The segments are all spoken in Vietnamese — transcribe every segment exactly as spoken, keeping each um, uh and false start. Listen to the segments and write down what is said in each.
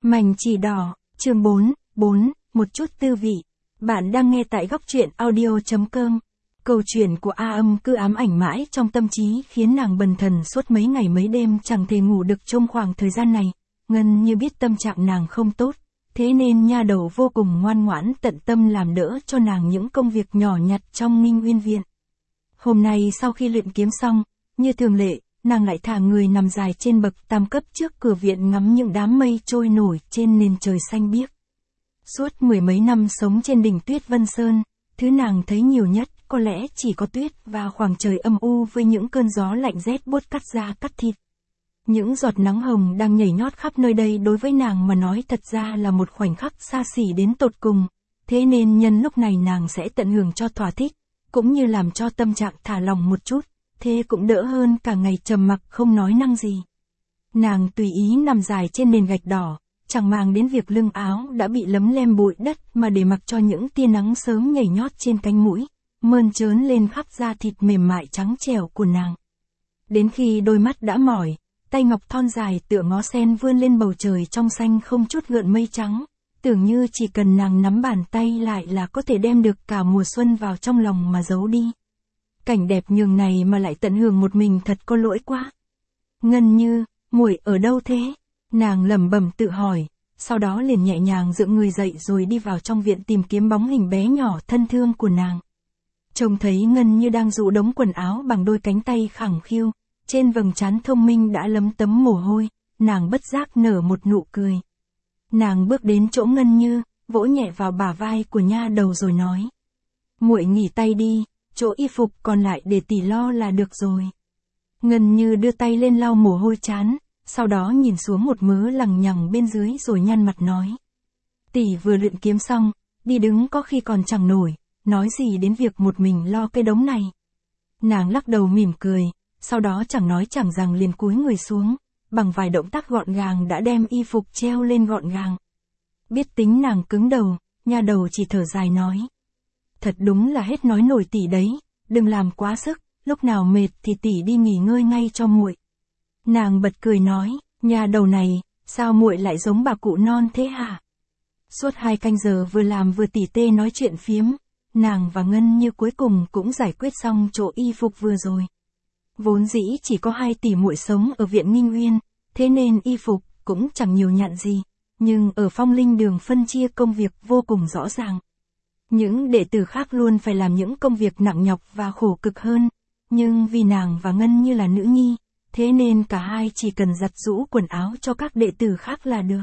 Mảnh chỉ đỏ, chương bốn, bốn, một chút tư vị. Bạn đang nghe tại góc truyện audio chấm com. Câu chuyện của A Âm cứ ám ảnh mãi trong tâm trí khiến nàng bần thần suốt mấy ngày mấy đêm chẳng thể ngủ được trong khoảng thời gian này. Ngân như biết tâm trạng nàng không tốt, thế nên nha đầu vô cùng ngoan ngoãn tận tâm làm đỡ cho nàng những công việc nhỏ nhặt trong Nghinh Uyên viện. Hôm nay sau khi luyện kiếm xong, như thường lệ, nàng lại thả người nằm dài trên bậc tam cấp trước cửa viện ngắm những đám mây trôi nổi trên nền trời xanh biếc. Suốt mười mấy năm sống trên đỉnh Tuyết Vân Sơn, thứ nàng thấy nhiều nhất có lẽ chỉ có tuyết và khoảng trời âm u với những cơn gió lạnh rét buốt cắt da cắt thịt. Những giọt nắng hồng đang nhảy nhót khắp nơi đây đối với nàng mà nói thật ra là một khoảnh khắc xa xỉ đến tột cùng, thế nên nhân lúc này nàng sẽ tận hưởng cho thỏa thích, cũng như làm cho tâm trạng thả lỏng một chút, thế cũng đỡ hơn cả ngày trầm mặc không nói năng gì. Nàng tùy ý nằm dài trên nền gạch đỏ, chẳng màng đến việc lưng áo đã bị lấm lem bụi đất mà để mặc cho những tia nắng sớm nhảy nhót trên cánh mũi, mơn trớn lên khắp da thịt mềm mại trắng trẻo của nàng. Đến khi đôi mắt đã mỏi, tay ngọc thon dài tựa ngó sen vươn lên bầu trời trong xanh không chút gợn mây trắng, tưởng như chỉ cần nàng nắm bàn tay lại là có thể đem được cả mùa xuân vào trong lòng mà giấu đi. Cảnh đẹp nhường này mà lại tận hưởng một mình thật có lỗi quá. Ngân Như, muội ở đâu thế? Nàng lẩm bẩm tự hỏi, sau đó liền nhẹ nhàng dựng người dậy rồi đi vào trong viện tìm kiếm bóng hình bé nhỏ thân thương của nàng. Trông thấy Ngân Như đang dụ đống quần áo bằng đôi cánh tay khẳng khiu, trên vầng trán thông minh đã lấm tấm mồ hôi, nàng bất giác nở một nụ cười. Nàng bước đến chỗ Ngân Như, vỗ nhẹ vào bả vai của nha đầu rồi nói: "Muội nghỉ tay đi, chỗ y phục còn lại để tỷ lo là được rồi." Ngân Như đưa tay lên lau mồ hôi trán, sau đó nhìn xuống một mớ lằng nhằng bên dưới rồi nhăn mặt nói: "Tỷ vừa luyện kiếm xong, đi đứng có khi còn chẳng nổi, nói gì đến việc một mình lo cái đống này." Nàng lắc đầu mỉm cười, sau đó chẳng nói chẳng rằng liền cúi người xuống, bằng vài động tác gọn gàng đã đem y phục treo lên gọn gàng. Biết tính nàng cứng đầu, nha đầu chỉ thở dài nói: "Thật đúng là hết nói nổi tỷ đấy, đừng làm quá sức, lúc nào mệt thì tỷ đi nghỉ ngơi ngay cho muội." Nàng bật cười nói: "Nha đầu này, sao muội lại giống bà cụ non thế hả?" Suốt hai canh giờ vừa làm vừa tỉ tê nói chuyện phiếm, nàng và Ngân Như cuối cùng cũng giải quyết xong chỗ y phục vừa rồi. Vốn dĩ chỉ có hai tỷ muội sống ở viện Nghinh Uyên, thế nên y phục cũng chẳng nhiều nhặn gì, nhưng ở Phong Linh Đường phân chia công việc vô cùng rõ ràng. Những đệ tử khác luôn phải làm những công việc nặng nhọc và khổ cực hơn, nhưng vì nàng và Ngân Như là nữ nhi, thế nên cả hai chỉ cần giặt giũ quần áo cho các đệ tử khác là được.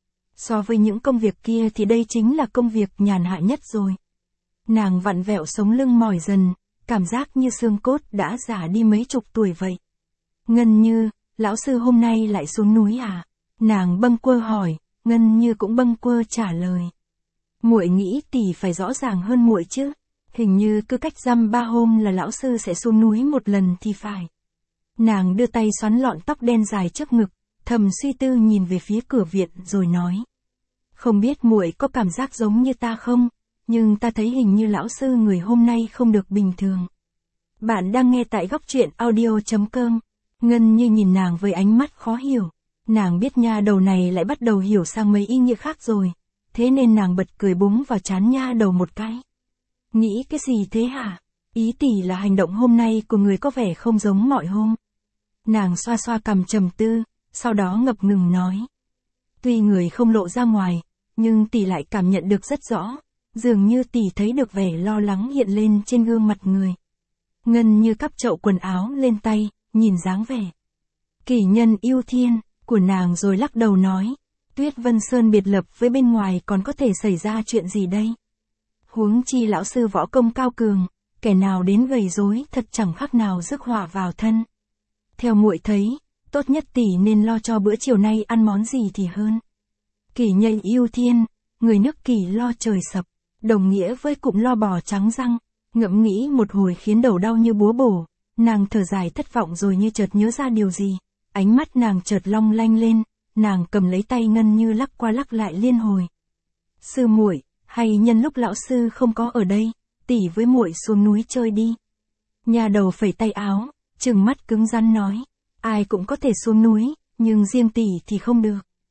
So với những công việc kia thì đây chính là công việc nhàn hạ nhất rồi. Nàng vặn vẹo sống lưng mỏi dần, cảm giác như xương cốt đã già đi mấy chục tuổi vậy. "Ngân Như, lão sư hôm nay lại xuống núi à?" Nàng bâng quơ hỏi, Ngân Như cũng bâng quơ trả lời: "Muội nghĩ tỷ phải rõ ràng hơn muội chứ, hình như cứ cách dăm ba hôm là lão sư sẽ xuống núi một lần thì phải." Nàng đưa tay xoắn lọn tóc đen dài trước ngực, thầm suy tư nhìn về phía cửa viện rồi nói: "Không biết muội có cảm giác giống như ta không, nhưng ta thấy hình như lão sư người hôm nay không được bình thường." Bạn đang nghe tại góc truyện audio chấm com. Ngân Như nhìn nàng với ánh mắt khó hiểu. Nàng biết nha đầu này lại bắt đầu hiểu sang mấy ý nghĩa khác rồi, thế nên nàng bật cười búng vào trán nha đầu một cái. "Nghĩ cái gì thế hả? Ý tỷ là hành động hôm nay của người có vẻ không giống mọi hôm." Nàng xoa xoa cằm trầm tư, sau đó ngập ngừng nói: "Tuy người không lộ ra ngoài, nhưng tỷ lại cảm nhận được rất rõ, dường như tỷ thấy được vẻ lo lắng hiện lên trên gương mặt người." Ngân Như cắp chậu quần áo lên tay, nhìn dáng vẻ kỳ nhân yêu thiên của nàng rồi lắc đầu nói: "Tuyết Vân Sơn biệt lập với bên ngoài còn có thể xảy ra chuyện gì đây? Huống chi lão sư võ công cao cường, kẻ nào đến gây rối thật chẳng khác nào rước họa vào thân. Theo muội thấy, tốt nhất tỷ nên lo cho bữa chiều nay ăn món gì thì hơn." Kỳ nhân yêu thiên, người nước Kỳ lo trời sập, đồng nghĩa với cụm lo bò trắng răng. Ngẫm nghĩ một hồi khiến đầu đau như búa bổ, nàng thở dài thất vọng rồi như chợt nhớ ra điều gì, ánh mắt nàng chợt long lanh lên, nàng cầm lấy tay Ngân Như lắc qua lắc lại liên hồi: "Sư muội, hay nhân lúc lão sư không có ở đây, tỷ với muội xuống núi chơi đi." Nhà đầu phẩy tay áo, trừng mắt cứng rắn nói: "Ai cũng có thể xuống núi, nhưng riêng tỷ thì không được."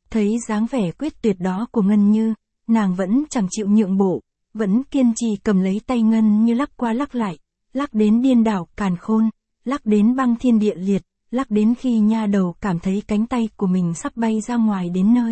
Thấy dáng vẻ quyết tuyệt đó của Ngân Như, nàng vẫn chẳng chịu nhượng bộ, vẫn kiên trì cầm lấy tay Ngân Như lắc qua lắc lại, lắc đến điên đảo càn khôn, lắc đến băng thiên địa liệt, lắc đến khi nha đầu cảm thấy cánh tay của mình sắp bay ra ngoài đến nơi.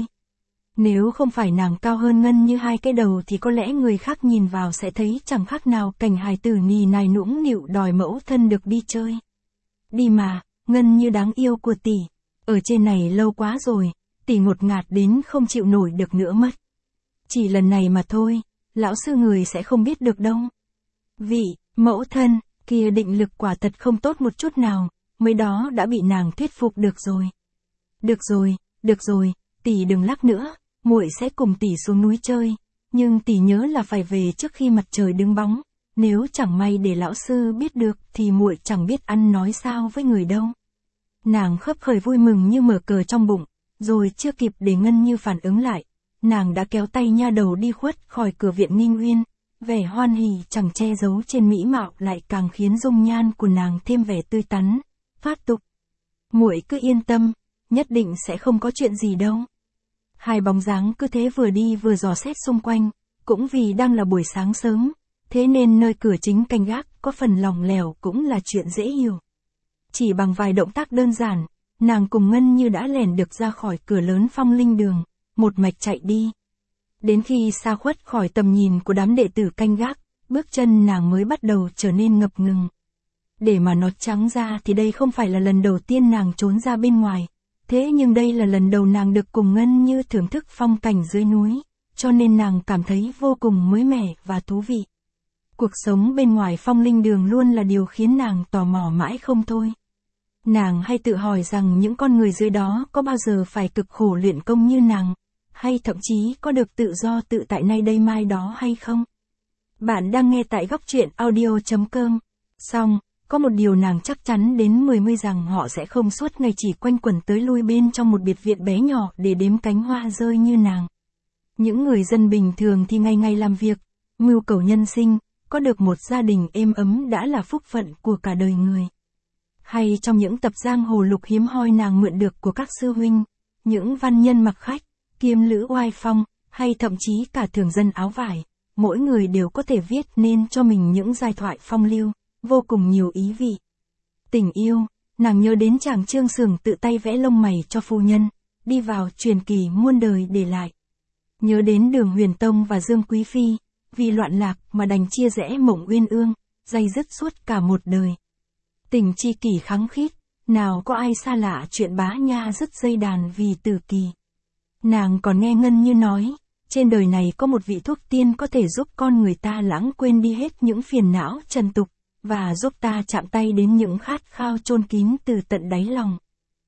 Nếu không phải nàng cao hơn Ngân Như hai cái đầu thì có lẽ người khác nhìn vào sẽ thấy chẳng khác nào cảnh hài tử nì nài nũng nịu đòi mẫu thân được đi chơi. Đi mà, Ngân Như đáng yêu của tỷ, ở trên này lâu quá rồi, tỷ ngột ngạt đến không chịu nổi được nữa mất. Chỉ lần này mà thôi, lão sư người sẽ không biết được đâu. Vị, mẫu thân, kia định lực quả thật không tốt một chút nào, mới đó đã bị nàng thuyết phục được rồi. Được rồi, được rồi, tỷ đừng lắc nữa, muội sẽ cùng tỷ xuống núi chơi, nhưng tỷ nhớ là phải về trước khi mặt trời đứng bóng, nếu chẳng may để lão sư biết được thì muội chẳng biết ăn nói sao với người đâu. Nàng khấp khởi vui mừng như mở cờ trong bụng, rồi chưa kịp để Ngân Như phản ứng lại, nàng đã kéo tay nha đầu đi khuất khỏi cửa viện Ninh Uyên, vẻ hoan hỉ chẳng che giấu trên mỹ mạo lại càng khiến dung nhan của nàng thêm vẻ tươi tắn, phát tục. Muội cứ yên tâm, nhất định sẽ không có chuyện gì đâu. Hai bóng dáng cứ thế vừa đi vừa dò xét xung quanh, cũng vì đang là buổi sáng sớm, thế nên nơi cửa chính canh gác có phần lỏng lẻo cũng là chuyện dễ hiểu. Chỉ bằng vài động tác đơn giản, nàng cùng Ngân Như đã lẻn được ra khỏi cửa lớn Phong Linh Đường, một mạch chạy đi. Đến khi xa khuất khỏi tầm nhìn của đám đệ tử canh gác, bước chân nàng mới bắt đầu trở nên ngập ngừng. Để mà nói trắng ra thì đây không phải là lần đầu tiên nàng trốn ra bên ngoài, thế nhưng đây là lần đầu nàng được cùng Ngân Như thưởng thức phong cảnh dưới núi, cho nên nàng cảm thấy vô cùng mới mẻ và thú vị. Cuộc sống bên ngoài Phong Linh Đường luôn là điều khiến nàng tò mò mãi không thôi. Nàng hay tự hỏi rằng những con người dưới đó có bao giờ phải cực khổ luyện công như nàng, hay thậm chí có được tự do tự tại nay đây mai đó hay không? Bạn đang nghe tại góc truyện audio chấm com. Xong, có một điều nàng chắc chắn đến mười mươi rằng họ sẽ không suốt ngày chỉ quanh quẩn tới lui bên trong một biệt viện bé nhỏ để đếm cánh hoa rơi như nàng. Những người dân bình thường thì ngày ngày làm việc, mưu cầu nhân sinh, có được một gia đình êm ấm đã là phúc phận của cả đời người. Hay trong những tập giang hồ lục hiếm hoi nàng mượn được của các sư huynh, những văn nhân mặc khách, kiêm lữ oai phong, hay thậm chí cả thường dân áo vải, mỗi người đều có thể viết nên cho mình những giai thoại phong lưu, vô cùng nhiều ý vị. Tình yêu, nàng nhớ đến chàng Trương Sường tự tay vẽ lông mày cho phu nhân, đi vào truyền kỳ muôn đời để lại. Nhớ đến Đường Huyền Tông và Dương Quý Phi, vì loạn lạc mà đành chia rẽ Mộng Uyên Ương, day dứt suốt cả một đời. Tình chi kỷ khắng khít, nào có ai xa lạ chuyện bá nha dứt dây đàn vì tử kỳ. Nàng còn nghe Ngân Như nói, trên đời này có một vị thuốc tiên có thể giúp con người ta lãng quên đi hết những phiền não trần tục, và giúp ta chạm tay đến những khát khao chôn kín từ tận đáy lòng.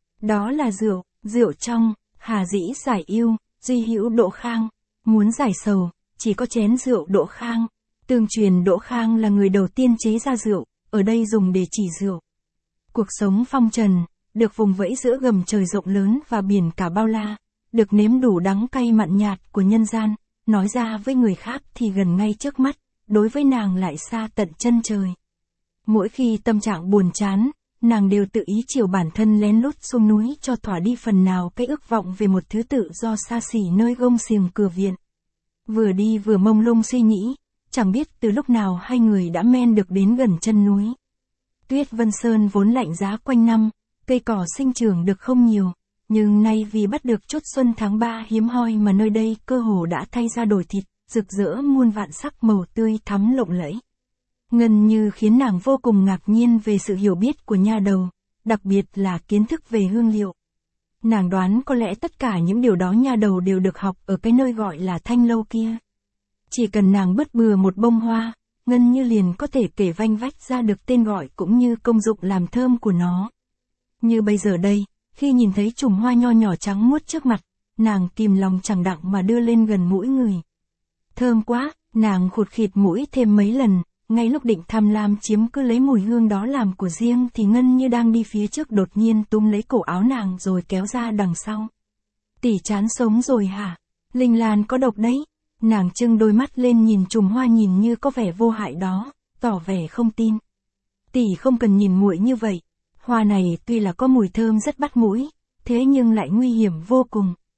Đó là rượu, rượu trong, hà dĩ giải yêu, duy hữu Đỗ Khang, muốn giải sầu, chỉ có chén rượu Đỗ Khang. Tương truyền Đỗ Khang là người đầu tiên chế ra rượu, ở đây dùng để chỉ rượu. Cuộc sống phong trần, được vùng vẫy giữa gầm trời rộng lớn và biển cả bao la, được nếm đủ đắng cay mặn nhạt của nhân gian, nói ra với người khác thì gần ngay trước mắt, đối với nàng lại xa tận chân trời. Mỗi khi tâm trạng buồn chán, nàng đều tự ý chiều bản thân lén lút xuống núi cho thỏa đi phần nào cái ước vọng về một thứ tự do xa xỉ nơi gông xiềng cửa viện. Vừa đi vừa mông lung suy nghĩ, chẳng biết từ lúc nào hai người đã men được đến gần chân núi. Tuyết Vân Sơn vốn lạnh giá quanh năm, cây cỏ sinh trưởng được không nhiều, nhưng nay vì bắt được chốt xuân tháng ba hiếm hoi mà nơi đây cơ hồ đã thay ra đổi thịt, rực rỡ muôn vạn sắc màu tươi thắm lộng lẫy. Ngân Như khiến nàng vô cùng ngạc nhiên về sự hiểu biết của nha đầu, đặc biệt là kiến thức về hương liệu. Nàng đoán có lẽ tất cả những điều đó nha đầu đều được học ở cái nơi gọi là Thanh Lâu kia. Chỉ cần nàng bứt bừa một bông hoa, Ngân Như liền có thể kể vanh vách ra được tên gọi cũng như công dụng làm thơm của nó. Như bây giờ đây, khi nhìn thấy chùm hoa nho nhỏ trắng muốt trước mặt, nàng kìm lòng chẳng đặng mà đưa lên gần mũi người. Thơm quá, nàng khụt khịt mũi thêm mấy lần, ngay lúc định tham lam chiếm cứ lấy mùi hương đó làm của riêng thì Ngân Như đang đi phía trước đột nhiên túm lấy cổ áo nàng rồi kéo ra đằng sau. Tỷ chán sống rồi hả? Linh Lan có độc đấy. Nàng trưng đôi mắt lên nhìn chùm hoa nhìn như có vẻ vô hại đó, tỏ vẻ không tin. Tỷ không cần nhìn muội như vậy, hoa này tuy là có mùi thơm rất bắt mũi, thế nhưng lại nguy hiểm vô cùng.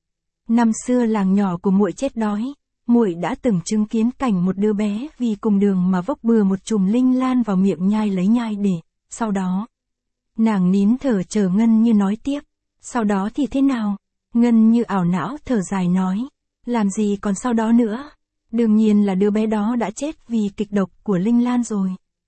Năm xưa làng nhỏ của muội chết đói, muội đã từng chứng kiến cảnh một đứa bé vì cùng đường mà vốc bừa một chùm linh lan vào miệng nhai lấy nhai để, sau đó. Nàng nín thở chờ Ngân Như nói tiếp, sau đó thì thế nào? Ngân Như ảo não thở dài nói, làm gì còn sau đó nữa? Đương nhiên là đứa bé đó đã chết vì kịch độc của linh lan rồi.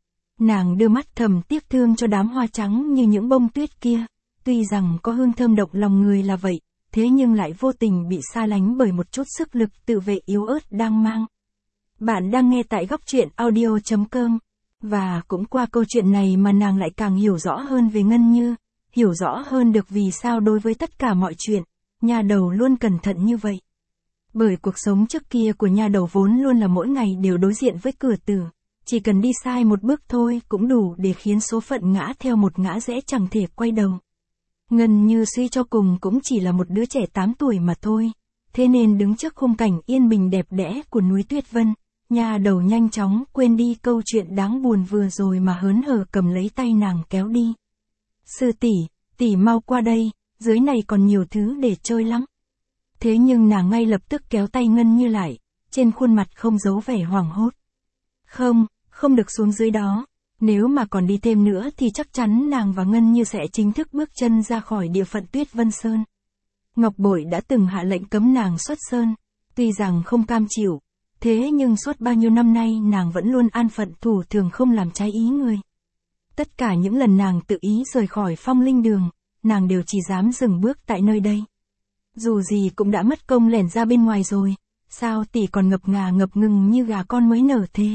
Nàng đưa mắt thầm tiếc thương cho đám hoa trắng như những bông tuyết kia, tuy rằng có hương thơm động lòng người là vậy, thế nhưng lại vô tình bị xa lánh bởi một chút sức lực tự vệ yếu ớt đang mang. Bạn đang nghe tại góc truyện audio chấm com, và cũng qua câu chuyện này mà nàng lại càng hiểu rõ hơn về Ngân Như, hiểu rõ hơn được vì sao đối với tất cả mọi chuyện, nha đầu luôn cẩn thận như vậy. Bởi cuộc sống trước kia của nha đầu vốn luôn là mỗi ngày đều đối diện với cửa tử, chỉ cần đi sai một bước thôi cũng đủ để khiến số phận ngã theo một ngã rẽ chẳng thể quay đầu. Ngân Như suy cho cùng cũng chỉ là một đứa trẻ tám tuổi mà thôi, thế nên đứng trước khung cảnh yên bình đẹp đẽ của núi Tuyết Vân, nha đầu nhanh chóng quên đi câu chuyện đáng buồn vừa rồi mà hớn hở cầm lấy tay nàng kéo đi. Sư tỷ, tỷ mau qua đây, dưới này còn nhiều thứ để chơi lắm. Thế nhưng nàng ngay lập tức kéo tay Ngân Như lại, trên khuôn mặt không giấu vẻ hoảng hốt. Không, không được xuống dưới đó. Nếu mà còn đi thêm nữa thì chắc chắn nàng và Ngân Như sẽ chính thức bước chân ra khỏi địa phận Tuyết Vân Sơn. Ngọc Bội đã từng hạ lệnh cấm nàng xuất sơn, tuy rằng không cam chịu, thế nhưng suốt bao nhiêu năm nay nàng vẫn luôn an phận thủ thường không làm trái ý người. Tất cả những lần nàng tự ý rời khỏi Phong Linh Đường, nàng đều chỉ dám dừng bước tại nơi đây. Dù gì cũng đã mất công lẻn ra bên ngoài rồi, sao tỷ còn ngập ngà ngập ngừng như gà con mới nở thế?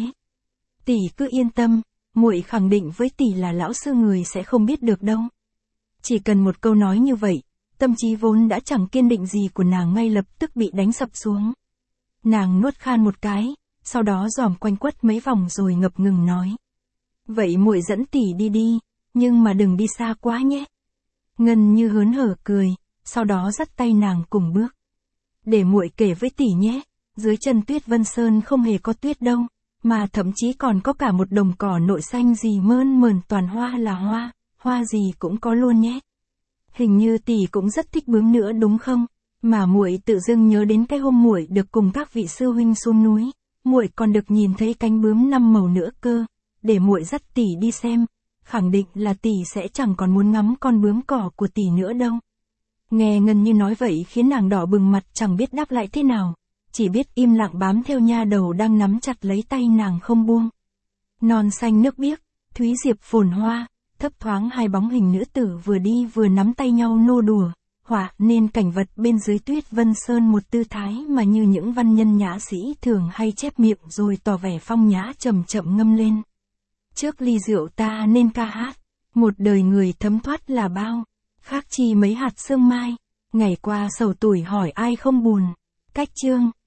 Tỷ cứ yên tâm, muội khẳng định với tỷ là lão sư người sẽ không biết được đâu. Chỉ cần một câu nói như vậy, tâm trí vốn đã chẳng kiên định gì của nàng ngay lập tức bị đánh sập xuống. Nàng nuốt khan một cái, sau đó dòm quanh quất mấy vòng rồi ngập ngừng nói. Vậy muội dẫn tỷ đi đi, nhưng mà đừng đi xa quá nhé. Ngân Như hớn hở cười, sau đó dắt tay nàng cùng bước. Để muội kể với tỷ nhé, dưới chân Tuyết Vân Sơn không hề có tuyết đâu, mà thậm chí còn có cả một đồng cỏ nội xanh gì mơn mởn toàn hoa là hoa, hoa gì cũng có luôn nhé. Hình như tỷ cũng rất thích bướm nữa đúng không? Mà muội tự dưng nhớ đến cái hôm muội được cùng các vị sư huynh xuống núi, muội còn được nhìn thấy cánh bướm năm màu nữa cơ, để muội dắt tỷ đi xem, khẳng định là tỷ sẽ chẳng còn muốn ngắm con bướm cỏ của tỷ nữa đâu. Nghe Ngân Như nói vậy khiến nàng đỏ bừng mặt chẳng biết đáp lại thế nào, chỉ biết im lặng bám theo nha đầu đang nắm chặt lấy tay nàng không buông. Non xanh nước biếc, thúy diệp phồn hoa, thấp thoáng hai bóng hình nữ tử vừa đi vừa nắm tay nhau nô đùa, họa nên cảnh vật bên dưới Tuyết Vân Sơn một tư thái mà như những văn nhân nhã sĩ thường hay chép miệng rồi tỏ vẻ phong nhã chậm chậm ngâm lên. Trước ly rượu ta nên ca hát, một đời người thấm thoát là bao, khác chi mấy hạt sương mai, ngày qua sầu tuổi hỏi ai không buồn. Cách chương